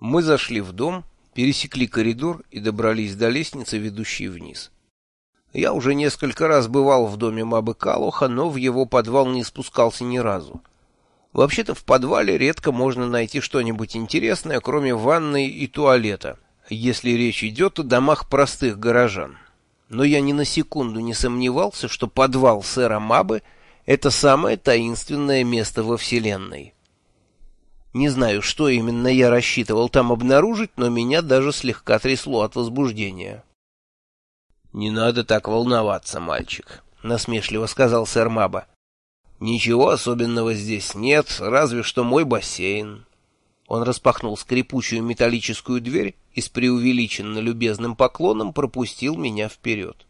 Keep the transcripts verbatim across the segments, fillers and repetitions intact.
Мы зашли в дом, пересекли коридор и добрались до лестницы, ведущей вниз. Я уже несколько раз бывал в доме Мабы Калоха, но в его подвал не спускался ни разу. Вообще-то в подвале редко можно найти что-нибудь интересное, кроме ванной и туалета, если речь идет о домах простых горожан. Но я ни на секунду не сомневался, что подвал сэра Мабы — это самое таинственное место во Вселенной. Не знаю, что именно я рассчитывал там обнаружить, но меня даже слегка трясло от возбуждения. «Не надо так волноваться, мальчик», — насмешливо сказал сэр Маба. «Ничего особенного здесь нет, разве что мой бассейн». Он распахнул скрипучую металлическую дверь и с преувеличенно любезным поклоном пропустил меня вперед.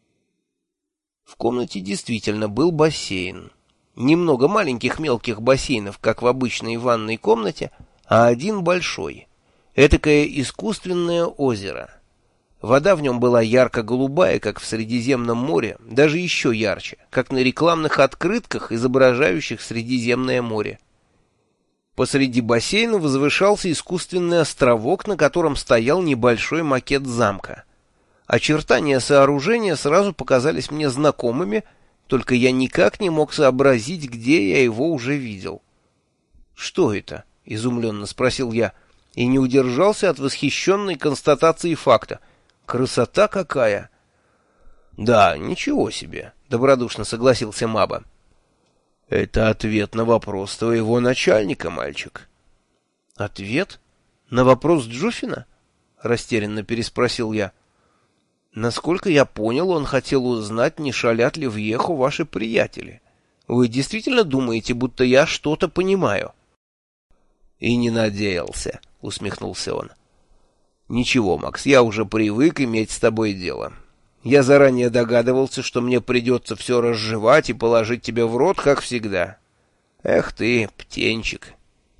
В комнате действительно был бассейн. Немного маленьких мелких бассейнов, как в обычной ванной комнате, а один большой. Этакое искусственное озеро. Вода в нем была ярко-голубая, как в Средиземном море, даже еще ярче, как на рекламных открытках, изображающих Средиземное море. Посреди бассейна возвышался искусственный островок, на котором стоял небольшой макет замка. Очертания сооружения сразу показались мне знакомыми, только я никак не мог сообразить, где я его уже видел. «Что это?» — изумленно спросил я, и не удержался от восхищенной констатации факта. «Красота какая!» «Да, ничего себе!» — добродушно согласился Маба. «Это ответ на вопрос твоего начальника, мальчик». «Ответ? На вопрос Джуфина?» — растерянно переспросил я. «Насколько я понял, он хотел узнать, не шалят ли в Еху ваши приятели. Вы действительно думаете, будто я что-то понимаю?» «И не надеялся», — усмехнулся он. «Ничего, Макс, я уже привык иметь с тобой дело. Я заранее догадывался, что мне придется все разжевать и положить тебе в рот, как всегда. Эх ты, птенчик.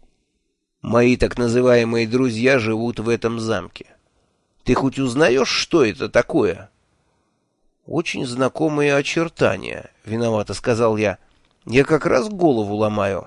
Мои так называемые друзья живут в этом замке. Ты хоть узнаешь, что это такое?» «Очень знакомые очертания», — виновато сказал я. «Я как раз голову ломаю».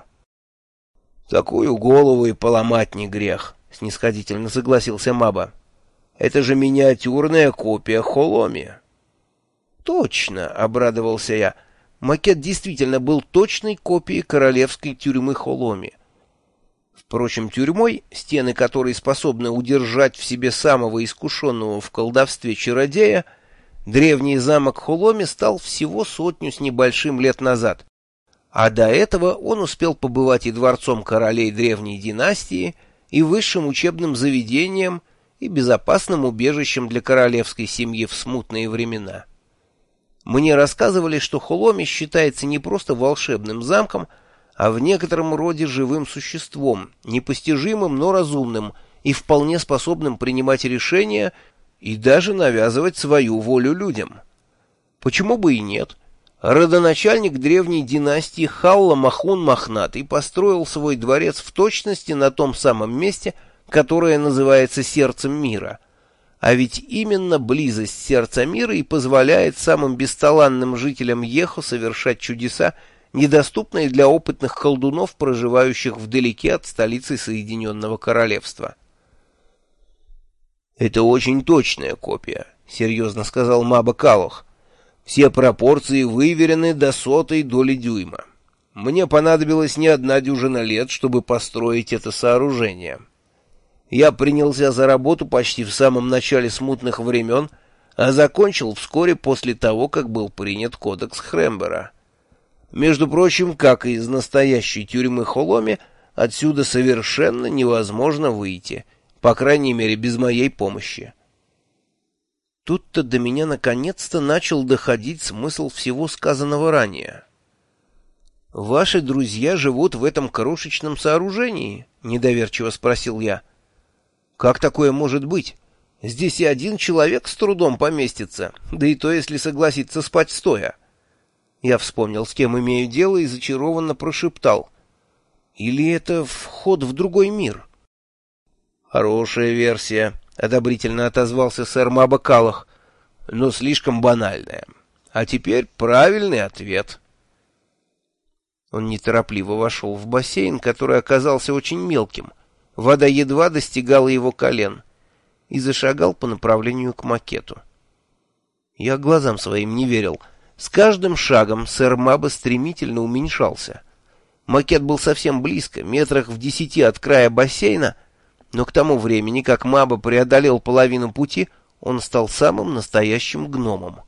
«Такую голову и поломать не грех», — снисходительно согласился Маба. «Это же миниатюрная копия Холоми». «Точно», — обрадовался я. Макет действительно был точной копией королевской тюрьмы Холоми. Впрочем, тюрьмой, стены которой способны удержать в себе самого искушенного в колдовстве чародея, древний замок Холоми стал всего сотню с небольшим лет назад, а до этого он успел побывать и дворцом королей древней династии, и высшим учебным заведением, и безопасным убежищем для королевской семьи в смутные времена. Мне рассказывали, что Холоми считается не просто волшебным замком, а в некотором роде живым существом, непостижимым, но разумным и вполне способным принимать решения и даже навязывать свою волю людям. Почему бы и нет? Родоначальник древней династии Халла Махун Мохнатый построил свой дворец в точности на том самом месте, которое называется сердцем мира. А ведь именно близость сердца мира и позволяет самым бесталанным жителям Ехо совершать чудеса, недоступные для опытных колдунов, проживающих вдалеке от столицы Соединенного Королевства. «Это очень точная копия», — серьезно сказал Маба Калох. «Все пропорции выверены до сотой доли дюйма. Мне понадобилось не одна дюжина лет, чтобы построить это сооружение. Я принялся за работу почти в самом начале смутных времен, а закончил вскоре после того, как был принят кодекс Хрембера. Между прочим, как и из настоящей тюрьмы Холоми, отсюда совершенно невозможно выйти, по крайней мере, без моей помощи». Тут-то до меня наконец-то начал доходить смысл всего сказанного ранее. «Ваши друзья живут в этом крошечном сооружении?» — недоверчиво спросил я. «Как такое может быть? Здесь и один человек с трудом поместится, да и то, если согласится спать стоя». Я вспомнил, с кем имею дело, и зачарованно прошептал. «Или это вход в другой мир?» «Хорошая версия», — одобрительно отозвался сэр Маба Калох, — «но слишком банальная. А теперь правильный ответ». Он неторопливо вошел в бассейн, который оказался очень мелким. Вода едва достигала его колен, и зашагал по направлению к макету. Я глазам своим не верил. С каждым шагом сэр Маба стремительно уменьшался. Макет был совсем близко, метрах в десяти от края бассейна, но к тому времени, как Маба преодолел половину пути, он стал самым настоящим гномом.